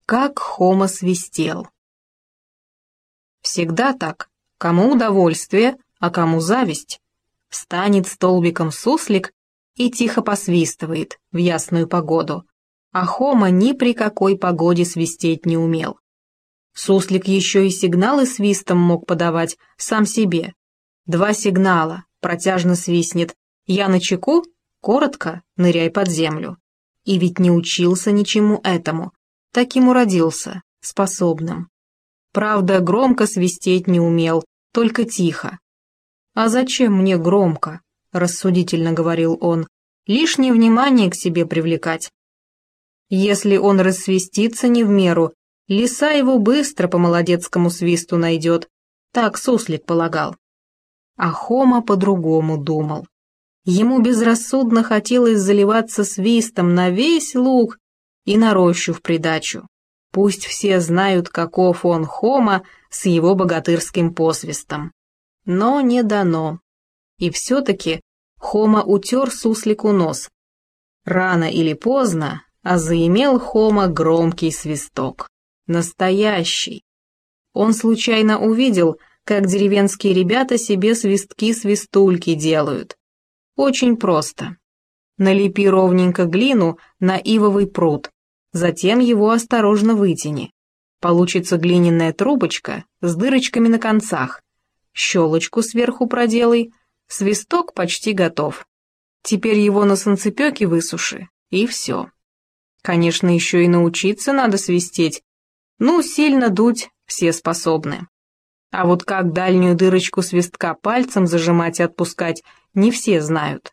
Как Хома свистел. Всегда так, кому удовольствие, а кому зависть. Встанет столбиком суслик и тихо посвистывает в ясную погоду, а Хома ни при какой погоде свистеть не умел. Суслик еще и сигналы свистом мог подавать сам себе. 2 сигнала, протяжно свистнет «Я начеку», коротко «Ныряй под землю». И ведь не учился ничему этому, таким уродился, способным. Правда, громко свистеть не умел, только тихо. «А зачем мне громко?» — рассудительно говорил он. «Лишнее внимание к себе привлекать». Если он рассвистится не в меру, лиса его быстро по молодецкому свисту найдет, так суслик полагал. А Хома по-другому думал. Ему безрассудно хотелось заливаться свистом на весь луг и на рощу в придачу. Пусть все знают, каков он, Хома, с его богатырским посвистом. Но не дано. И все-таки Хома утер суслику нос. Рано или поздно, а заимел Хома громкий свисток. Настоящий. Он случайно увидел, как деревенские ребята себе свистки-свистульки делают. Очень просто. Налепи ровненько глину на ивовый прут, затем его осторожно вытяни. Получится глиняная трубочка с дырочками на концах. Щелочку сверху проделай, свисток почти готов. Теперь его на солнцепёке высуши, и все. Конечно, еще и научиться надо свистеть. Ну, сильно дуть все способны. А вот как дальнюю дырочку свистка пальцем зажимать и отпускать, не все знают.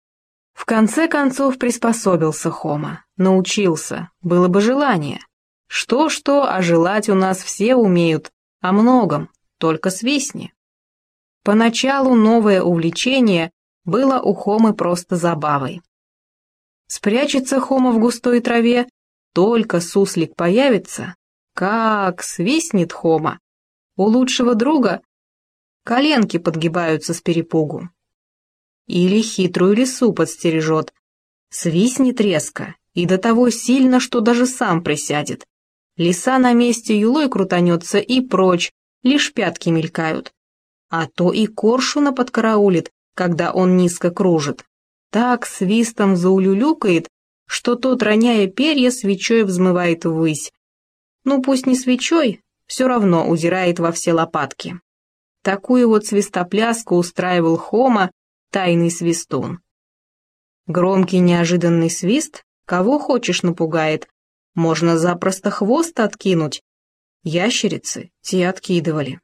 В конце концов приспособился Хома, научился, было бы желание. Что-что, а желать у нас все умеют, о многом, только свистни. Поначалу новое увлечение было у Хомы просто забавой. Спрячется Хома в густой траве, только суслик появится, как свистнет Хома. У лучшего друга коленки подгибаются с перепугу. Или хитрую лису подстережет. Свистнет резко, и до того сильно, что даже сам присядет. Лиса на месте юлой крутанется и прочь, лишь пятки мелькают. А то и коршуна подкараулит, когда он низко кружит. Так свистом заулюлюкает, что тот, роняя перья, свечой взмывает ввысь. Ну пусть не свечой, все равно удирает во все лопатки. Такую вот свистопляску устраивал Хома, тайный свистун. Громкий неожиданный свист, кого хочешь напугает, можно запросто хвост откинуть. Ящерицы те откидывали.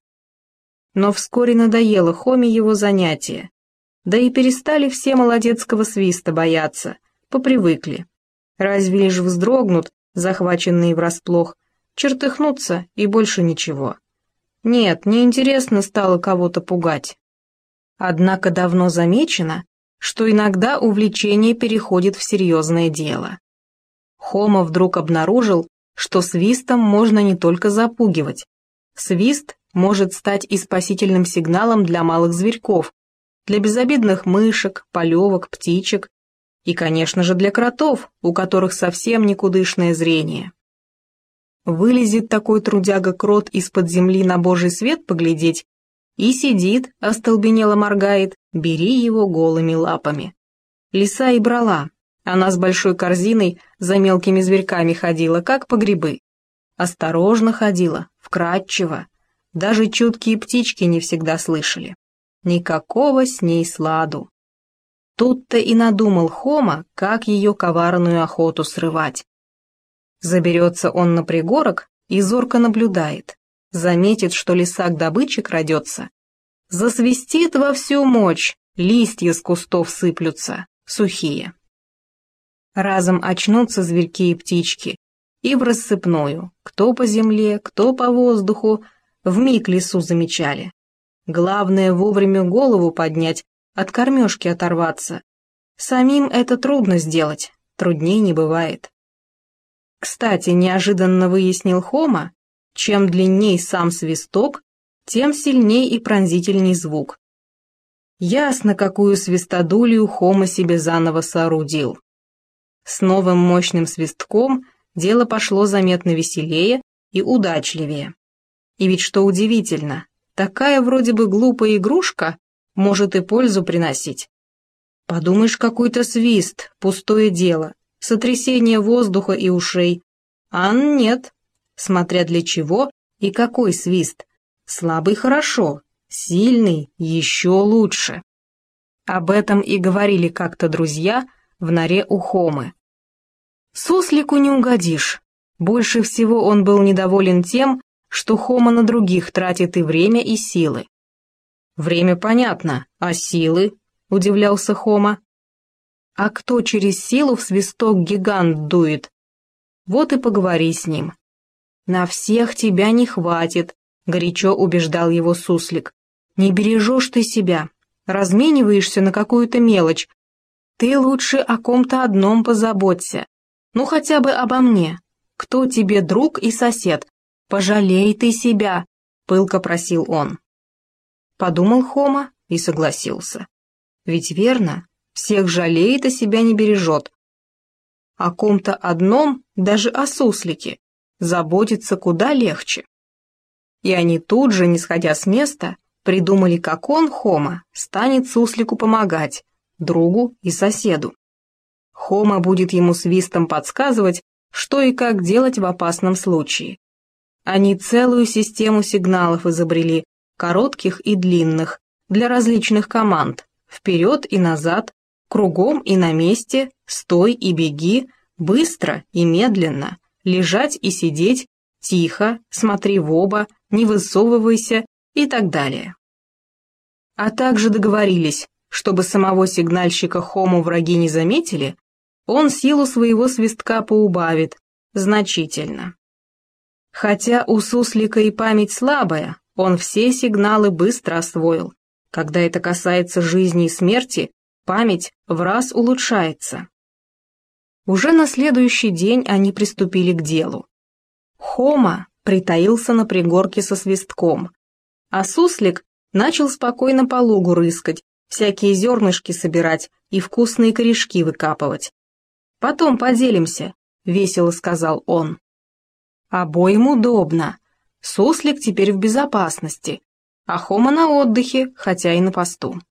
Но вскоре надоело Хоме его занятие, да и перестали все молодецкого свиста бояться, попривыкли. Разве лишь вздрогнут, захваченные врасплох, чертыхнутся и больше ничего. Нет, неинтересно стало кого-то пугать. Однако давно замечено, что иногда увлечение переходит в серьезное дело. Хома вдруг обнаружил, что свистом можно не только запугивать. Свист может стать и спасительным сигналом для малых зверьков, для безобидных мышек, полевок, птичек и, конечно же, для кротов, у которых совсем никудышное зрение. Вылезет такой трудяга-крот из-под земли на божий свет поглядеть и сидит, остолбенело моргает, бери его голыми лапами. Лиса и брала, она с большой корзиной за мелкими зверьками ходила, как по грибы. Осторожно ходила, вкрадчиво, даже чуткие птички не всегда слышали. Никакого с ней сладу. Тут-то и надумал Хома, как ее коварную охоту срывать. Заберется он на пригорок и зорко наблюдает, заметит, что лиса к добыче крадется, засвистит во всю мощь, листья с кустов сыплются, сухие. Разом очнутся зверьки и птички, и в рассыпную, кто по земле, кто по воздуху, вмиг лису замечали. Главное вовремя голову поднять, от кормежки оторваться. Самим это трудно сделать, трудней не бывает. Кстати, неожиданно выяснил Хома, чем длинней сам свисток, тем сильней и пронзительней звук. Ясно, какую свистодулью Хома себе заново соорудил. С новым мощным свистком дело пошло заметно веселее и удачливее. И ведь что удивительно, такая вроде бы глупая игрушка может и пользу приносить. Подумаешь, какой-то свист, пустое дело, сотрясение воздуха и ушей. А нет, смотря для чего и какой свист. Слабый хорошо, сильный еще лучше. Об этом и говорили как-то друзья в норе у Хомы. Суслику не угодишь. Больше всего он был недоволен тем, что Хома на других тратит и время, и силы. «Время понятно, а силы?» — удивлялся Хома. «А кто через силу в свисток гигант дует? Вот и поговори с ним». «На всех тебя не хватит», — горячо убеждал его Суслик. «Не бережешь ты себя, размениваешься на какую-то мелочь. Ты лучше о ком-то одном позаботься, ну хотя бы обо мне. Кто тебе друг и сосед? Пожалей ты себя», — пылко просил он. Подумал Хома и согласился. Ведь верно, всех жалеет, а себя не бережет. О ком-то одном, даже о Суслике, заботиться куда легче. И они тут же, не сходя с места, придумали, как он, Хома, станет Суслику помогать, другу и соседу. Хома будет ему свистом подсказывать, что и как делать в опасном случае. Они целую систему сигналов изобрели, коротких и длинных, для различных команд, вперед и назад, кругом и на месте, стой и беги, быстро и медленно, лежать и сидеть, тихо, смотри в оба, не высовывайся и так далее. А также договорились, чтобы самого сигнальщика Хому враги не заметили, он силу своего свистка поубавит, значительно. Хотя у Суслика и память слабая, он все сигналы быстро освоил. Когда это касается жизни и смерти, память враз улучшается. Уже на следующий день они приступили к делу. Хома притаился на пригорке со свистком, а Суслик начал спокойно по лугу рыскать, всякие зернышки собирать и вкусные корешки выкапывать. «Потом поделимся», — весело сказал он. Обоим удобно. Суслик теперь в безопасности, а Хома на отдыхе, хотя и на посту.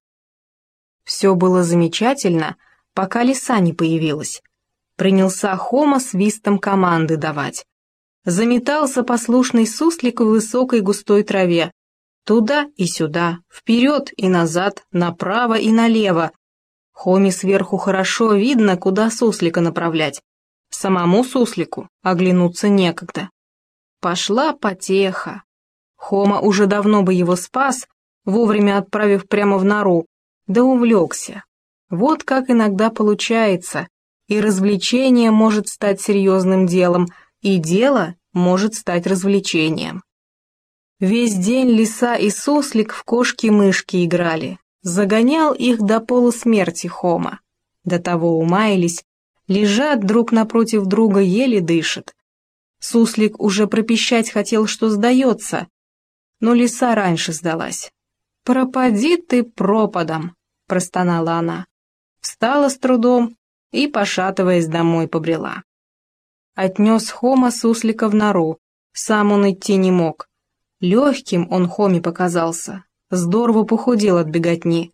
Все было замечательно, пока лиса не появилась. Принялся Хома свистом команды давать. Заметался послушный Суслик в высокой густой траве. Туда и сюда, вперед и назад, направо и налево. Хоме сверху хорошо видно, куда Суслика направлять. Самому Суслику оглянуться некогда. Пошла потеха. Хома уже давно бы его спас, вовремя отправив прямо в нору, да увлекся. Вот как иногда получается, и развлечение может стать серьезным делом, и дело может стать развлечением. Весь день лиса и Суслик в кошки-мышки играли, загонял их до полусмерти Хома. До того умаялись, лежат друг напротив друга, еле дышат. Суслик уже пропищать хотел, что сдается, но лиса раньше сдалась. «Пропади ты пропадом», — простонала она. Встала с трудом и, пошатываясь, домой побрела. Отнес Хома Суслика в нору, сам он идти не мог. Легким он Хоме показался, здорово похудел от беготни.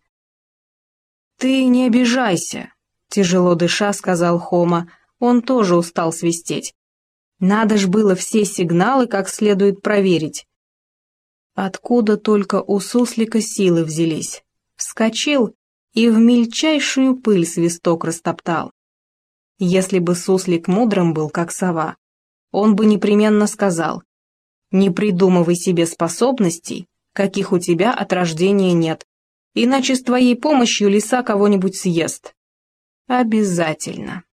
«Ты не обижайся», — тяжело дыша сказал Хома, он тоже устал свистеть. «Надо ж было все сигналы как следует проверить». Откуда только у Суслика силы взялись. Вскочил и в мельчайшую пыль свисток растоптал. Если бы Суслик мудрым был, как сова, он бы непременно сказал: «Не придумывай себе способностей, каких у тебя от рождения нет, иначе с твоей помощью лиса кого-нибудь съест». Обязательно.